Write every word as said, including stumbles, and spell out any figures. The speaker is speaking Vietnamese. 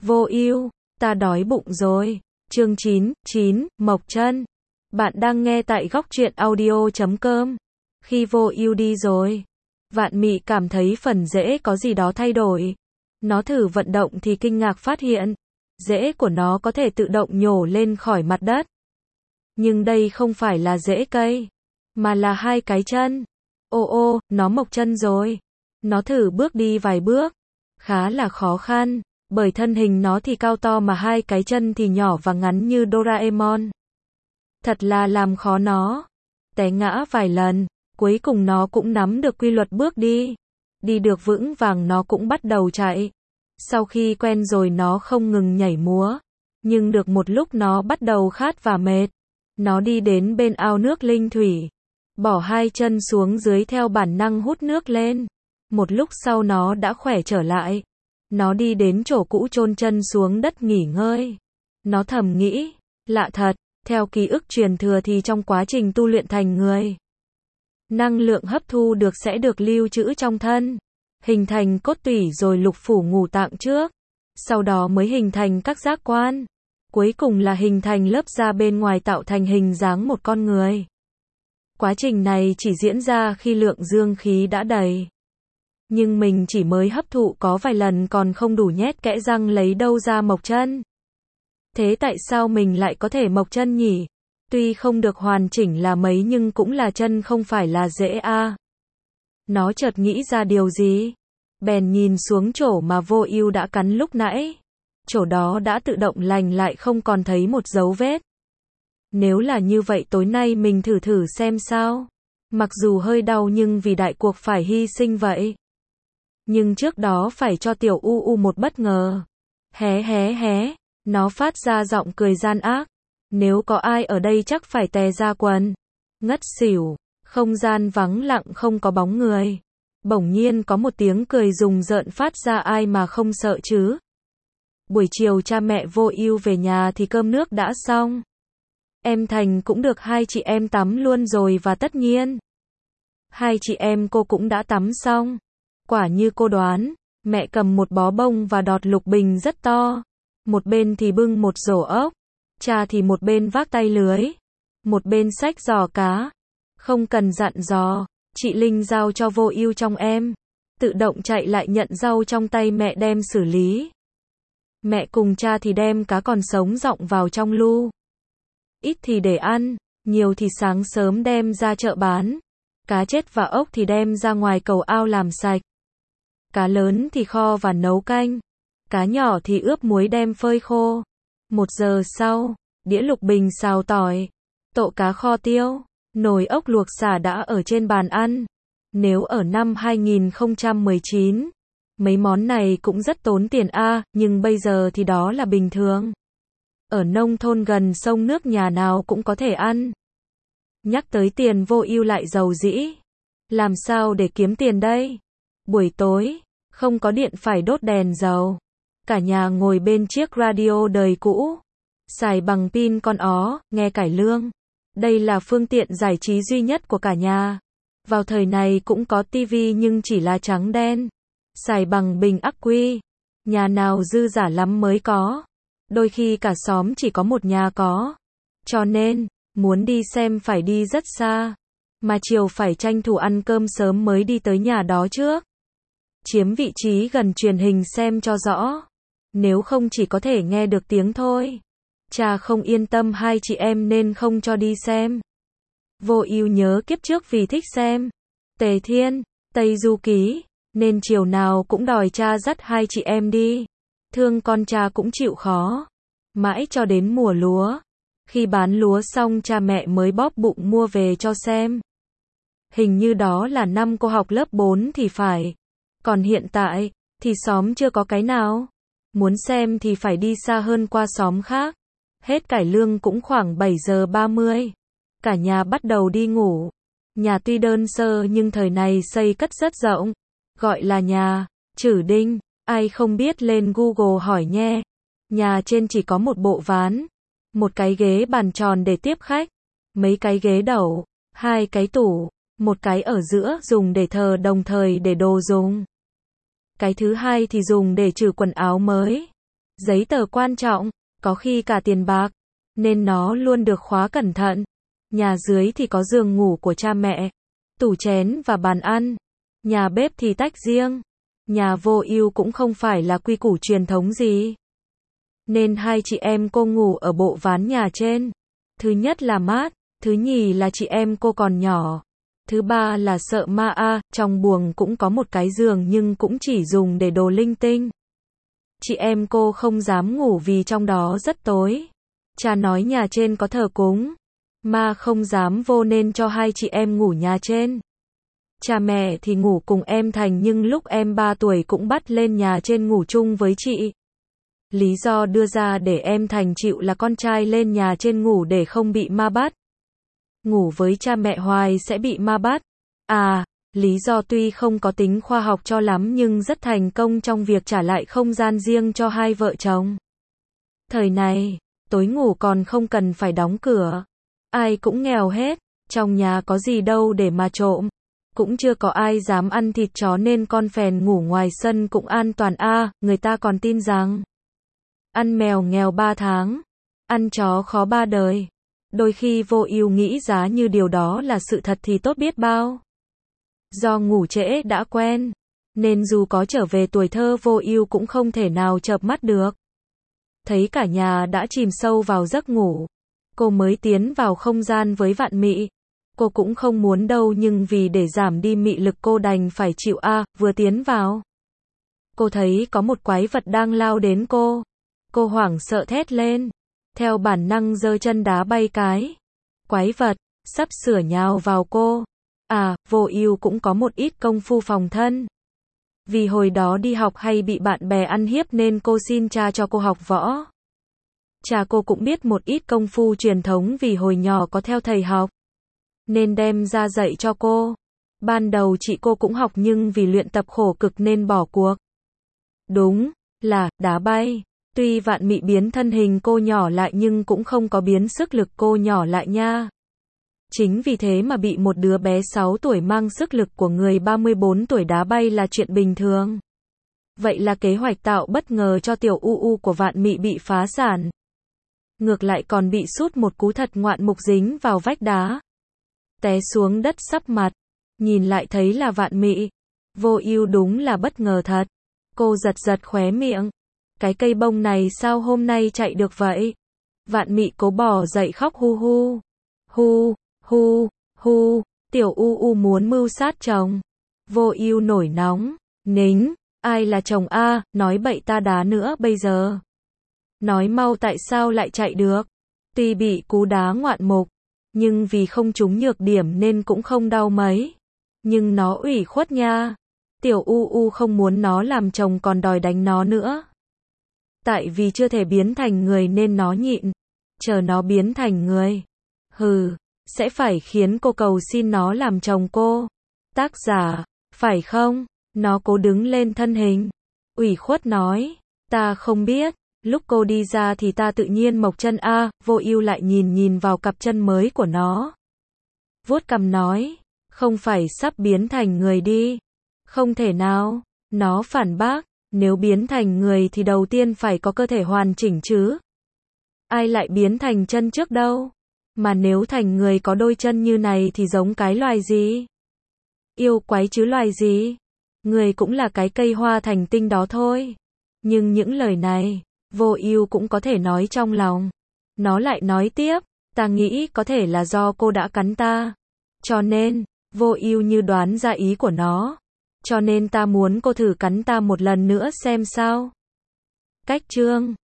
Vô Ưu, ta đói bụng rồi. Chương chín, chín, Mộc Chân. Bạn đang nghe tại góc truyện audio chấm com. Khi Vô Ưu đi rồi, Vạn Mị cảm thấy phần rễ có gì đó thay đổi. Nó thử vận động thì kinh ngạc phát hiện, rễ của nó có thể tự động nhổ lên khỏi mặt đất. Nhưng đây không phải là rễ cây, mà là hai cái chân. Ô ô, nó mọc chân rồi. Nó thử bước đi vài bước, khá là khó khăn, bởi thân hình nó thì cao to mà hai cái chân thì nhỏ và ngắn như Doraemon. Thật là làm khó nó. Té ngã vài lần, cuối cùng nó cũng nắm được quy luật bước đi. Đi được vững vàng nó cũng bắt đầu chạy. Sau khi quen rồi nó không ngừng nhảy múa. Nhưng được một lúc nó bắt đầu khát và mệt. Nó đi đến bên ao nước linh thủy, bỏ hai chân xuống dưới theo bản năng hút nước lên. Một lúc sau nó đã khỏe trở lại. Nó đi đến chỗ cũ chôn chân xuống đất nghỉ ngơi. Nó thầm nghĩ, lạ thật, theo ký ức truyền thừa thì trong quá trình tu luyện thành người, năng lượng hấp thu được sẽ được lưu trữ trong thân, hình thành cốt tủy rồi lục phủ ngũ tạng trước, sau đó mới hình thành các giác quan, cuối cùng là hình thành lớp da bên ngoài tạo thành hình dáng một con người. Quá trình này chỉ diễn ra khi lượng dương khí đã đầy. Nhưng mình chỉ mới hấp thụ có vài lần còn không đủ nhét kẽ răng lấy đâu ra mọc chân. Thế tại sao mình lại có thể mọc chân nhỉ? Tuy không được hoàn chỉnh là mấy nhưng cũng là chân không phải là rễ a. Nó chợt nghĩ ra điều gì? Bèn nhìn xuống chỗ mà Vô Ưu đã cắn lúc nãy. Chỗ đó đã tự động lành lại không còn thấy một dấu vết. Nếu là như vậy tối nay mình thử thử xem sao. Mặc dù hơi đau nhưng vì đại cuộc phải hy sinh vậy. Nhưng trước đó phải cho tiểu U U một bất ngờ. Hé hé hé, nó phát ra giọng cười gian ác. Nếu có ai ở đây chắc phải tè ra quần. Ngất xỉu, không gian vắng lặng không có bóng người. Bỗng nhiên có một tiếng cười rùng rợn phát ra, ai mà không sợ chứ. Buổi chiều cha mẹ Vô Ưu về nhà thì cơm nước đã xong. Em Thành cũng được hai chị em tắm luôn rồi và tất nhiên hai chị em cô cũng đã tắm xong. Quả như cô đoán, mẹ cầm một bó bông và đọt lục bình rất to. Một bên thì bưng một rổ ốc, cha thì một bên vác tay lưới, một bên xách giò cá. Không cần dặn dò, chị Linh giao cho Vô Ưu trong em, tự động chạy lại nhận rau trong tay mẹ đem xử lý. Mẹ cùng cha thì đem cá còn sống dọng vào trong lu. Ít thì để ăn, nhiều thì sáng sớm đem ra chợ bán. Cá chết và ốc thì đem ra ngoài cầu ao làm sạch. Cá lớn thì kho và nấu canh. Cá nhỏ thì ướp muối đem phơi khô. Một giờ sau, đĩa lục bình xào tỏi, tộ cá kho tiêu, nồi ốc luộc sả đã ở trên bàn ăn. Nếu ở năm hai nghìn không trăm mười chín, mấy món này cũng rất tốn tiền a, nhưng bây giờ thì đó là bình thường. Ở nông thôn gần sông nước nhà nào cũng có thể ăn. Nhắc tới tiền Vô Ưu lại rầu rĩ. Làm sao để kiếm tiền đây? Buổi tối, không có điện phải đốt đèn dầu. Cả nhà ngồi bên chiếc radio đời cũ. Xài bằng pin con ó, nghe cải lương. Đây là phương tiện giải trí duy nhất của cả nhà. Vào thời này cũng có tivi nhưng chỉ là trắng đen. Xài bằng bình ắc quy. Nhà nào dư giả lắm mới có. Đôi khi cả xóm chỉ có một nhà có. Cho nên, muốn đi xem phải đi rất xa. Mà chiều phải tranh thủ ăn cơm sớm mới đi tới nhà đó trước. Chiếm vị trí gần truyền hình xem cho rõ. Nếu không chỉ có thể nghe được tiếng thôi. Cha không yên tâm hai chị em nên không cho đi xem. Vô Ưu nhớ kiếp trước vì thích xem Tề Thiên, Tây Du Ký, nên chiều nào cũng đòi cha dắt hai chị em đi. Thương con cha cũng chịu khó. Mãi cho đến mùa lúa. Khi bán lúa xong cha mẹ mới bóp bụng mua về cho xem. Hình như đó là năm cô học lớp bốn thì phải. Còn hiện tại, thì xóm chưa có cái nào. Muốn xem thì phải đi xa hơn qua xóm khác. Hết cải lương cũng khoảng bảy giờ ba mươi. Cả nhà bắt đầu đi ngủ. Nhà tuy đơn sơ nhưng thời này xây cất rất rộng. Gọi là nhà Trử Đinh. Ai không biết lên Google hỏi nhé. Nhà trên chỉ có một bộ ván. Một cái ghế bàn tròn để tiếp khách. Mấy cái ghế đầu. Hai cái tủ. Một cái ở giữa dùng để thờ đồng thời để đồ dùng. Cái thứ hai thì dùng để trừ quần áo mới. Giấy tờ quan trọng, có khi cả tiền bạc, nên nó luôn được khóa cẩn thận. Nhà dưới thì có giường ngủ của cha mẹ, tủ chén và bàn ăn. Nhà bếp thì tách riêng. Nhà Vô Ưu cũng không phải là quy củ truyền thống gì. Nên hai chị em cô ngủ ở bộ ván nhà trên. Thứ nhất là mát, thứ nhì là chị em cô còn nhỏ. Thứ ba là sợ ma a, trong buồng cũng có một cái giường nhưng cũng chỉ dùng để đồ linh tinh. Chị em cô không dám ngủ vì trong đó rất tối. Cha nói nhà trên có thờ cúng, ma không dám vô nên cho hai chị em ngủ nhà trên. Cha mẹ thì ngủ cùng em Thành nhưng lúc em ba tuổi cũng bắt lên nhà trên ngủ chung với chị. Lý do đưa ra để em Thành chịu là con trai lên nhà trên ngủ để không bị ma bắt. Ngủ với cha mẹ hoài sẽ bị ma bắt. À, lý do tuy không có tính khoa học cho lắm nhưng rất thành công trong việc trả lại không gian riêng cho hai vợ chồng. Thời này, tối ngủ còn không cần phải đóng cửa. Ai cũng nghèo hết, trong nhà có gì đâu để mà trộm. Cũng chưa có ai dám ăn thịt chó nên con phèn ngủ ngoài sân cũng an toàn a, à, người ta còn tin rằng ăn mèo nghèo ba tháng, ăn chó khó ba đời. Đôi khi Vô Ưu nghĩ giá như điều đó là sự thật thì tốt biết bao. Do ngủ trễ đã quen, nên dù có trở về tuổi thơ Vô Ưu cũng không thể nào chợp mắt được. Thấy cả nhà đã chìm sâu vào giấc ngủ, cô mới tiến vào không gian với Vạn Mị. Cô cũng không muốn đâu nhưng vì để giảm đi mị lực cô đành phải chịu a, à, vừa tiến vào. Cô thấy có một quái vật đang lao đến cô. Cô hoảng sợ thét lên, theo bản năng giơ chân đá bay cái. Quái vật sắp sửa nhào vào cô. À, Vô Ưu cũng có một ít công phu phòng thân. Vì hồi đó đi học hay bị bạn bè ăn hiếp nên cô xin cha cho cô học võ. Cha cô cũng biết một ít công phu truyền thống vì hồi nhỏ có theo thầy học, nên đem ra dạy cho cô. Ban đầu chị cô cũng học nhưng vì luyện tập khổ cực nên bỏ cuộc. Đúng là đá bay. Tuy Vạn Mị biến thân hình cô nhỏ lại nhưng cũng không có biến sức lực cô nhỏ lại nha. Chính vì thế mà bị một đứa bé sáu tuổi mang sức lực của người ba mươi bốn tuổi đá bay là chuyện bình thường. Vậy là kế hoạch tạo bất ngờ cho tiểu U U của Vạn Mị bị phá sản. Ngược lại còn bị sút một cú thật ngoạn mục dính vào vách đá. Té xuống đất sắp mặt. Nhìn lại thấy là Vạn Mị. Vô Ưu đúng là bất ngờ thật. Cô giật giật khóe miệng. Cái cây bông này sao hôm nay chạy được vậy? Vạn Mị cố bò dậy khóc hu hu. Hu, hu, hu, tiểu U U muốn mưu sát chồng. Vô Ưu nổi nóng. Nính, ai là chồng a, nói bậy ta đá nữa bây giờ. Nói mau tại sao lại chạy được? Tuy bị cú đá ngoạn mục, nhưng vì không trúng nhược điểm nên cũng không đau mấy. Nhưng nó ủy khuất nha. Tiểu U U không muốn nó làm chồng còn đòi đánh nó nữa. Tại vì chưa thể biến thành người nên nó nhịn. Chờ nó biến thành người. Hừ, sẽ phải khiến cô cầu xin nó làm chồng cô. Tác giả, phải không? Nó cố đứng lên thân hình. Ủy khuất nói, ta không biết. Lúc cô đi ra thì ta tự nhiên mộc chân a, à, Vô Ưu lại nhìn nhìn vào cặp chân mới của nó. Vuốt cằm nói, không phải sắp biến thành người đi. Không thể nào, nó phản bác, nếu biến thành người thì đầu tiên phải có cơ thể hoàn chỉnh chứ. Ai lại biến thành chân trước đâu? Mà nếu thành người có đôi chân như này thì giống cái loài gì? Yêu quái chứ loài gì? Người cũng là cái cây hoa thành tinh đó thôi. Nhưng những lời này, Vô Ưu cũng có thể nói trong lòng. Nó lại nói tiếp, ta nghĩ có thể là do cô đã cắn ta. Cho nên, Vô Ưu như đoán ra ý của nó. Cho nên ta muốn cô thử cắn ta một lần nữa xem sao. Cách chương